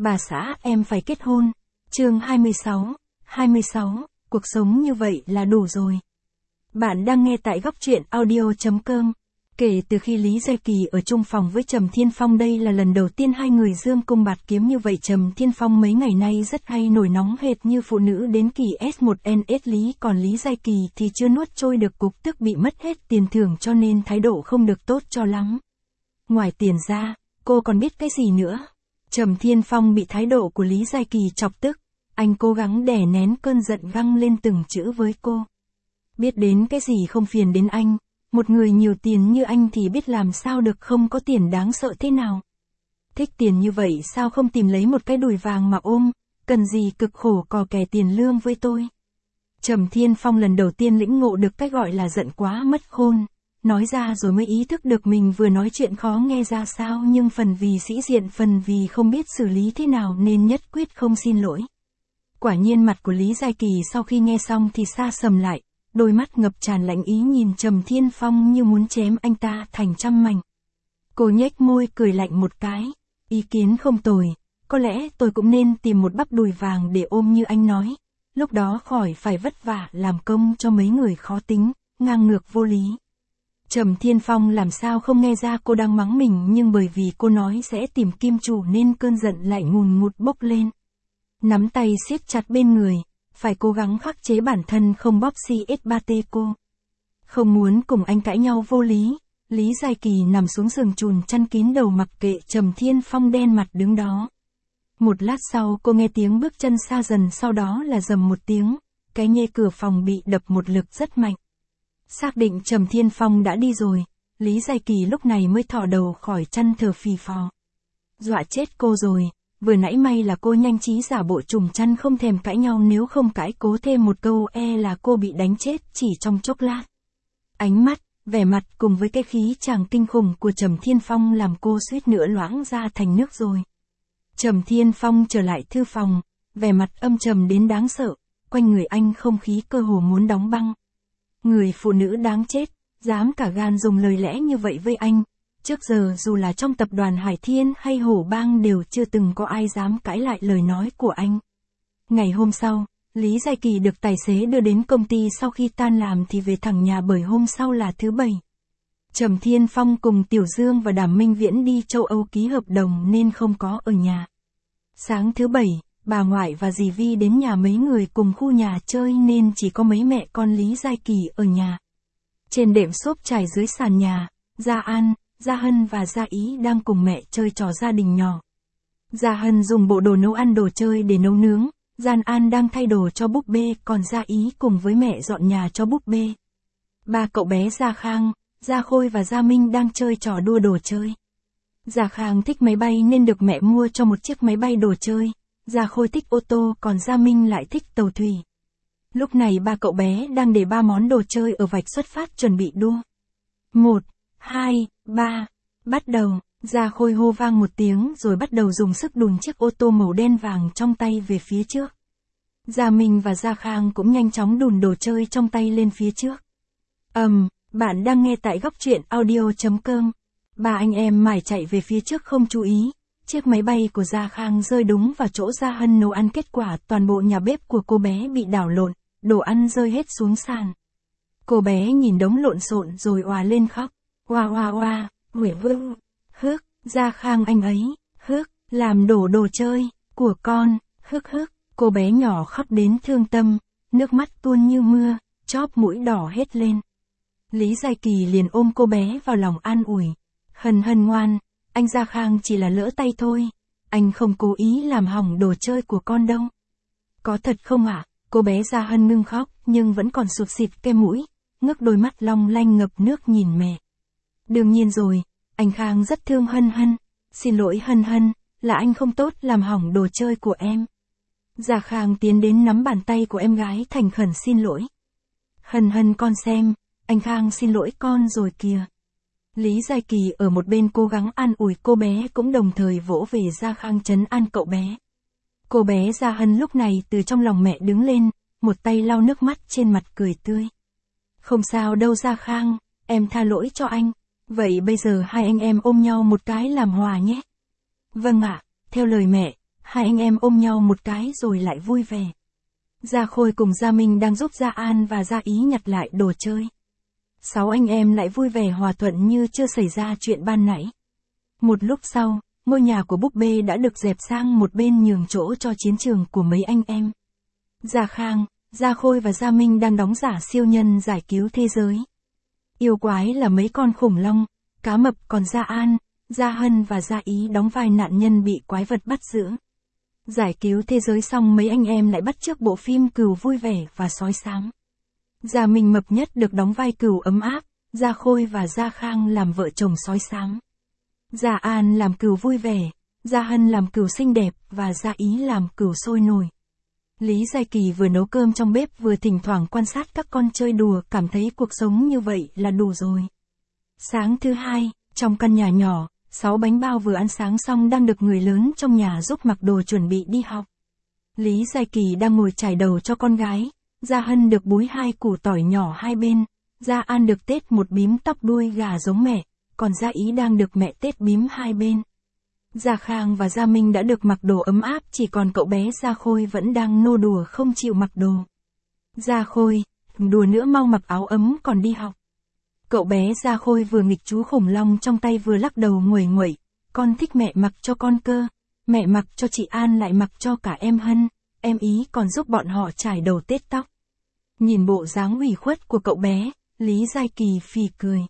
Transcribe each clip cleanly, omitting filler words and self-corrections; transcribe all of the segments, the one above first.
Bà xã em phải kết hôn. Chương 26, cuộc sống như vậy là đủ rồi. Bạn đang nghe tại góc truyện audio.com. Kể từ khi Lý Giai Kỳ ở chung phòng với Trầm Thiên Phong, đây là lần đầu tiên hai người dương cung bạt kiếm như vậy. Trầm Thiên Phong mấy ngày nay rất hay nổi nóng hệt như phụ nữ đến kỳ S1NS Lý, còn Lý Giai Kỳ thì chưa nuốt trôi được cục tức bị mất hết tiền thưởng cho nên thái độ không được tốt cho lắm. Ngoài tiền ra, cô còn biết cái gì nữa? Trầm Thiên Phong bị thái độ của Lý Giai Kỳ chọc tức, anh cố gắng đè nén cơn giận găng lên từng chữ với cô. Biết đến cái gì không phiền đến anh, một người nhiều tiền như anh thì biết làm sao được không có tiền đáng sợ thế nào. Thích tiền như vậy sao không tìm lấy một cái đùi vàng mà ôm, cần gì cực khổ cò kè tiền lương với tôi. Trầm Thiên Phong lần đầu tiên lĩnh ngộ được cái gọi là giận quá mất khôn. Nói ra rồi mới ý thức được mình vừa nói chuyện khó nghe ra sao, nhưng phần vì sĩ diện phần vì không biết xử lý thế nào nên nhất quyết không xin lỗi. Quả nhiên mặt của Lý Giai Kỳ sau khi nghe xong thì sa sầm lại, đôi mắt ngập tràn lạnh ý nhìn Trầm Thiên Phong như muốn chém anh ta thành trăm mảnh. Cô nhếch môi cười lạnh một cái, ý kiến không tồi, có lẽ tôi cũng nên tìm một bắp đùi vàng để ôm như anh nói, lúc đó khỏi phải vất vả làm công cho mấy người khó tính, ngang ngược vô lý. Trầm Thiên Phong làm sao không nghe ra cô đang mắng mình, nhưng bởi vì cô nói sẽ tìm kim chủ nên cơn giận lại ngùn ngụt bốc lên. Nắm tay siết chặt bên người, phải cố gắng khắc chế bản thân không bóp CS3T cô. Không muốn cùng anh cãi nhau vô lý, Lý Giai Kỳ nằm xuống giường chùn chăn kín đầu mặc kệ Trầm Thiên Phong đen mặt đứng đó. Một lát sau cô nghe tiếng bước chân xa dần, sau đó là rầm một tiếng, cái nhê cửa phòng bị đập một lực rất mạnh. Xác định Trầm Thiên Phong đã đi rồi, Lý Giai Kỳ lúc này mới thò đầu khỏi chăn thở phì phò. Dọa chết cô rồi, vừa nãy may là cô nhanh trí giả bộ trùm chăn không thèm cãi nhau, nếu không cãi cố thêm một câu là cô bị đánh chết chỉ trong chốc lát. Ánh mắt, vẻ mặt cùng với cái khí chàng kinh khủng của Trầm Thiên Phong làm cô suýt nữa loãng ra thành nước rồi. Trầm Thiên Phong trở lại thư phòng, vẻ mặt âm trầm đến đáng sợ, quanh người anh không khí cơ hồ muốn đóng băng. Người phụ nữ đáng chết, dám cả gan dùng lời lẽ như vậy với anh. Trước giờ dù là trong tập đoàn Hải Thiên hay Hổ Bang đều chưa từng có ai dám cãi lại lời nói của anh. Ngày hôm sau, Lý Giai Kỳ được tài xế đưa đến công ty, sau khi tan làm thì về thẳng nhà bởi hôm sau là thứ Bảy. Trầm Thiên Phong cùng Tiểu Dương và Đàm Minh Viễn đi châu Âu ký hợp đồng nên không có ở nhà. Sáng thứ Bảy, bà ngoại và dì Vi đến nhà mấy người cùng khu nhà chơi nên chỉ có mấy mẹ con Lý Giai Kỳ ở nhà. Trên đệm xốp trải dưới sàn nhà, Gia An, Gia Hân và Gia Ý đang cùng mẹ chơi trò gia đình nhỏ. Gia Hân dùng bộ đồ nấu ăn đồ chơi để nấu nướng, Gia An đang thay đồ cho búp bê, còn Gia Ý cùng với mẹ dọn nhà cho búp bê. Ba cậu bé Gia Khang, Gia Khôi và Gia Minh đang chơi trò đua đồ chơi. Gia Khang thích máy bay nên được mẹ mua cho một chiếc máy bay đồ chơi. Gia Khôi thích ô tô, còn Gia Minh lại thích tàu thủy. Lúc này ba cậu bé đang để ba món đồ chơi ở vạch xuất phát chuẩn bị đua. 1, 2, 3, bắt đầu. Gia Khôi hô vang một tiếng rồi bắt đầu dùng sức đùn chiếc ô tô màu đen vàng trong tay về phía trước. Gia Minh và Gia Khang cũng nhanh chóng đùn đồ chơi trong tay lên phía trước. Bạn đang nghe tại góc truyện audio.com. Ba anh em mải chạy về phía trước không chú ý. Chiếc máy bay của Gia Khang rơi đúng vào chỗ Gia Hân nấu ăn, kết quả toàn bộ nhà bếp của cô bé bị đảo lộn, đồ ăn rơi hết xuống sàn. Cô bé nhìn đống lộn xộn rồi òa lên khóc. Oa oa oa, huể vương, hức, Gia Khang anh ấy, hức, làm đổ đồ chơi của con, hức hức. Cô bé nhỏ khóc đến thương tâm, nước mắt tuôn như mưa, chóp mũi đỏ hết lên. Lý Giai Kỳ liền ôm cô bé vào lòng an ủi. Hân Hân ngoan, anh Gia Khang chỉ là lỡ tay thôi, anh không cố ý làm hỏng đồ chơi của con đâu. Có thật không ạ? Cô bé Gia Hân ngưng khóc nhưng vẫn còn sụt sịt cái mũi, ngước đôi mắt long lanh ngập nước nhìn mẹ. Đương nhiên rồi, anh Khang rất thương Hân Hân. Xin lỗi Hân Hân, là anh không tốt làm hỏng đồ chơi của em. Gia Khang tiến đến nắm bàn tay của em gái thành khẩn xin lỗi. Hân Hân con xem, anh Khang xin lỗi con rồi kìa. Lý Giai Kỳ ở một bên cố gắng an ủi cô bé, cũng đồng thời vỗ về Gia Khang trấn an cậu bé. Cô bé Gia Hân lúc này từ trong lòng mẹ đứng lên, một tay lau nước mắt trên mặt cười tươi. Không sao đâu Gia Khang, em tha lỗi cho anh. Vậy bây giờ hai anh em ôm nhau một cái làm hòa nhé. Vâng ạ, theo lời mẹ, hai anh em ôm nhau một cái rồi lại vui vẻ. Gia Khôi cùng Gia Minh đang giúp Gia An và Gia Ý nhặt lại đồ chơi. 6 anh em lại vui vẻ hòa thuận như chưa xảy ra chuyện ban nãy. Một lúc sau, ngôi nhà của búp bê đã được dẹp sang một bên nhường chỗ cho chiến trường của mấy anh em. Gia Khang, Gia Khôi và Gia Minh đang đóng giả siêu nhân giải cứu thế giới. Yêu quái là mấy con khủng long, cá mập, còn Gia An, Gia Hân và Gia Ý đóng vai nạn nhân bị quái vật bắt giữ. Giải cứu thế giới xong mấy anh em lại bắt chước bộ phim Cừu vui vẻ và sói xám. Gia Minh mập nhất được đóng vai Cừu ấm áp, Gia Khôi và Gia Khang làm vợ chồng sói xám. Gia An làm Cừu vui vẻ, Gia Hân làm Cừu xinh đẹp và Gia Ý làm Cừu sôi nổi. Lý Giai Kỳ vừa nấu cơm trong bếp vừa thỉnh thoảng quan sát các con chơi đùa, cảm thấy cuộc sống như vậy là đủ rồi. Sáng thứ hai, trong căn nhà nhỏ, 6 bánh bao vừa ăn sáng xong đang được người lớn trong nhà giúp mặc đồ chuẩn bị đi học. Lý Giai Kỳ đang ngồi chải đầu cho con gái, Gia Hân được búi 2 củ tỏi nhỏ hai bên, Gia An được tết một bím tóc đuôi gà giống mẹ, còn Gia Ý đang được mẹ tết bím hai bên. Gia Khang và Gia Minh đã được mặc đồ ấm áp, chỉ còn cậu bé Gia Khôi vẫn đang nô đùa không chịu mặc đồ. Gia Khôi, đùa nữa mau mặc áo ấm còn đi học. Cậu bé Gia Khôi vừa nghịch chú khủng long trong tay vừa lắc đầu nguẩy nguẩy, con thích mẹ mặc cho con cơ, mẹ mặc cho chị An lại mặc cho cả em Hân, em Ý còn giúp bọn họ trải đầu tết tóc. Nhìn bộ dáng ủy khuất của cậu bé, Lý Giai Kỳ phì cười.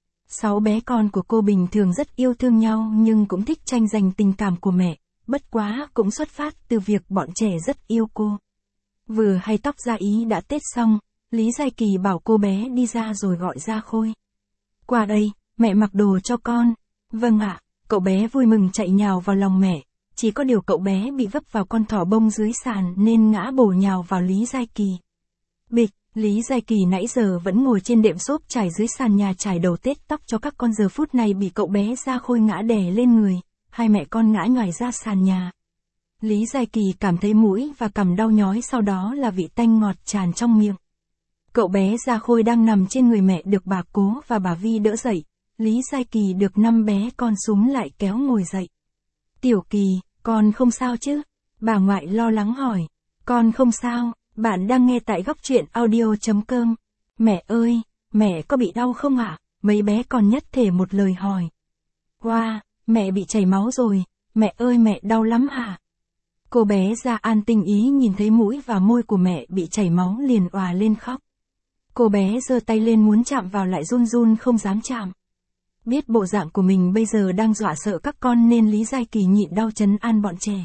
6 bé con của cô bình thường rất yêu thương nhau nhưng cũng thích tranh giành tình cảm của mẹ, bất quá cũng xuất phát từ việc bọn trẻ rất yêu cô. Vừa hay tóc Gia Ý đã tết xong, Lý Giai Kỳ bảo cô bé đi ra rồi gọi Gia Khôi. Qua đây, mẹ mặc đồ cho con. Vâng ạ, cậu bé vui mừng chạy nhào vào lòng mẹ, chỉ có điều cậu bé bị vấp vào con thỏ bông dưới sàn nên ngã bổ nhào vào Lý Giai Kỳ. Bịch, Lý Giai Kỳ nãy giờ vẫn ngồi trên đệm xốp trải dưới sàn nhà trải đầu tết tóc cho các con, giờ phút này bị cậu bé Gia Khôi ngã đè lên người, hai mẹ con ngã nhoài ra sàn nhà. Lý Giai Kỳ cảm thấy mũi và cằm đau nhói, sau đó là vị tanh ngọt tràn trong miệng. Cậu bé Gia Khôi đang nằm trên người mẹ được bà Cố và bà Vi đỡ dậy, Lý Giai Kỳ được 5 bé con súm lại kéo ngồi dậy. Tiểu Kỳ, con không sao chứ? Bà ngoại lo lắng hỏi. Con không sao, bạn đang nghe tại góc truyện audio.com. Mẹ ơi, mẹ có bị đau không ạ? Mấy bé con nhất thể một lời hỏi. Wow, mẹ bị chảy máu rồi, mẹ ơi mẹ đau lắm hả? Cô bé Gia An tinh ý nhìn thấy mũi và môi của mẹ bị chảy máu liền òa lên khóc. Cô bé giơ tay lên muốn chạm vào lại run run không dám chạm. Biết bộ dạng của mình bây giờ đang dọa sợ các con nên Lý Giai Kỳ nhịn đau trấn an bọn trẻ.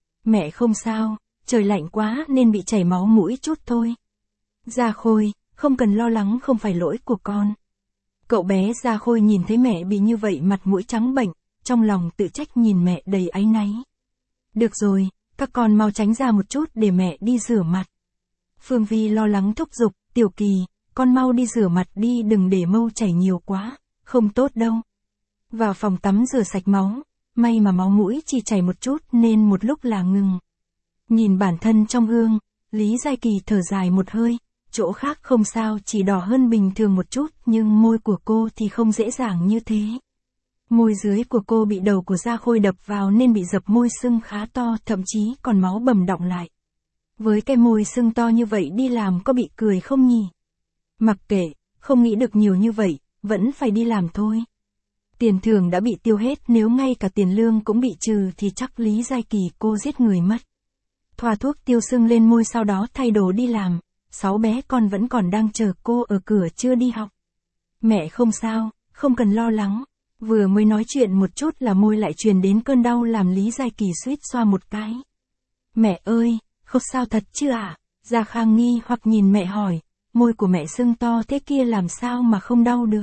Mẹ không sao, trời lạnh quá nên bị chảy máu mũi chút thôi. Gia Khôi, không cần lo lắng, không phải lỗi của con. Cậu bé Gia Khôi nhìn thấy mẹ bị như vậy mặt mũi trắng bệch, trong lòng tự trách nhìn mẹ đầy áy náy. Được rồi, các con mau tránh ra một chút để mẹ đi rửa mặt. Phương Vi lo lắng thúc giục, Tiểu Kỳ, con mau đi rửa mặt đi, đừng để mâu chảy nhiều quá, không tốt đâu. Vào phòng tắm rửa sạch máu, may mà máu mũi chỉ chảy một chút nên một lúc là ngừng. Nhìn bản thân trong gương, Lý Giai Kỳ thở dài một hơi, chỗ khác không sao, chỉ đỏ hơn bình thường một chút, nhưng môi của cô thì không dễ dàng như thế. Môi dưới của cô bị đầu của Gia Khôi đập vào nên bị dập môi sưng khá to, thậm chí còn máu bầm đọng lại. Với cái môi sưng to như vậy đi làm có bị cười không nhỉ? Mặc kệ, không nghĩ được nhiều như vậy, vẫn phải đi làm thôi. Tiền thưởng đã bị tiêu hết, nếu ngay cả tiền lương cũng bị trừ thì chắc Lý Giai Kỳ cô giết người mất. Thoa thuốc tiêu sưng lên môi sau đó thay đồ đi làm, 6 bé con vẫn còn đang chờ cô ở cửa chưa đi học. Mẹ không sao, không cần lo lắng. Vừa mới nói chuyện một chút là môi lại truyền đến cơn đau làm Lý Giai Kỳ suýt xoa một cái. Mẹ ơi, không sao thật chứ ạ? Gia Khang nghi hoặc nhìn mẹ hỏi, môi của mẹ sưng to thế kia làm sao mà không đau được?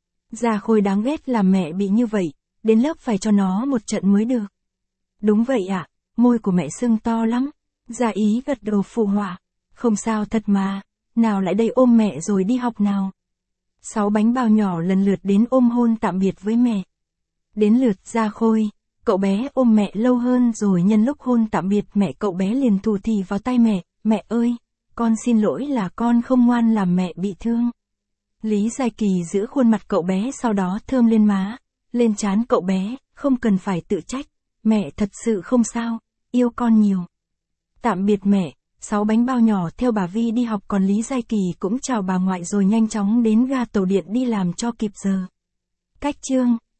Gia Khôi đáng ghét làm mẹ bị như vậy, đến lớp phải cho nó một trận mới được. Đúng vậy ạ, môi của mẹ sưng to lắm. Gia Ý gật đầu phụ họa. Không sao thật mà, nào lại đây ôm mẹ rồi đi học nào. 6 bánh bao nhỏ lần lượt đến ôm hôn tạm biệt với mẹ. Đến lượt Gia Khôi, cậu bé ôm mẹ lâu hơn rồi nhân lúc hôn tạm biệt mẹ cậu bé liền thù thì vào tay mẹ, mẹ ơi, con xin lỗi là con không ngoan làm mẹ bị thương. Lý Giai Kỳ giữ khuôn mặt cậu bé sau đó thơm lên má, lên trán cậu bé, không cần phải tự trách, mẹ thật sự không sao, yêu con nhiều. Tạm biệt mẹ, 6 bánh bao nhỏ theo bà Vi đi học, còn Lý Giai Kỳ cũng chào bà ngoại rồi nhanh chóng đến ga tàu điện đi làm cho kịp giờ. Cách chương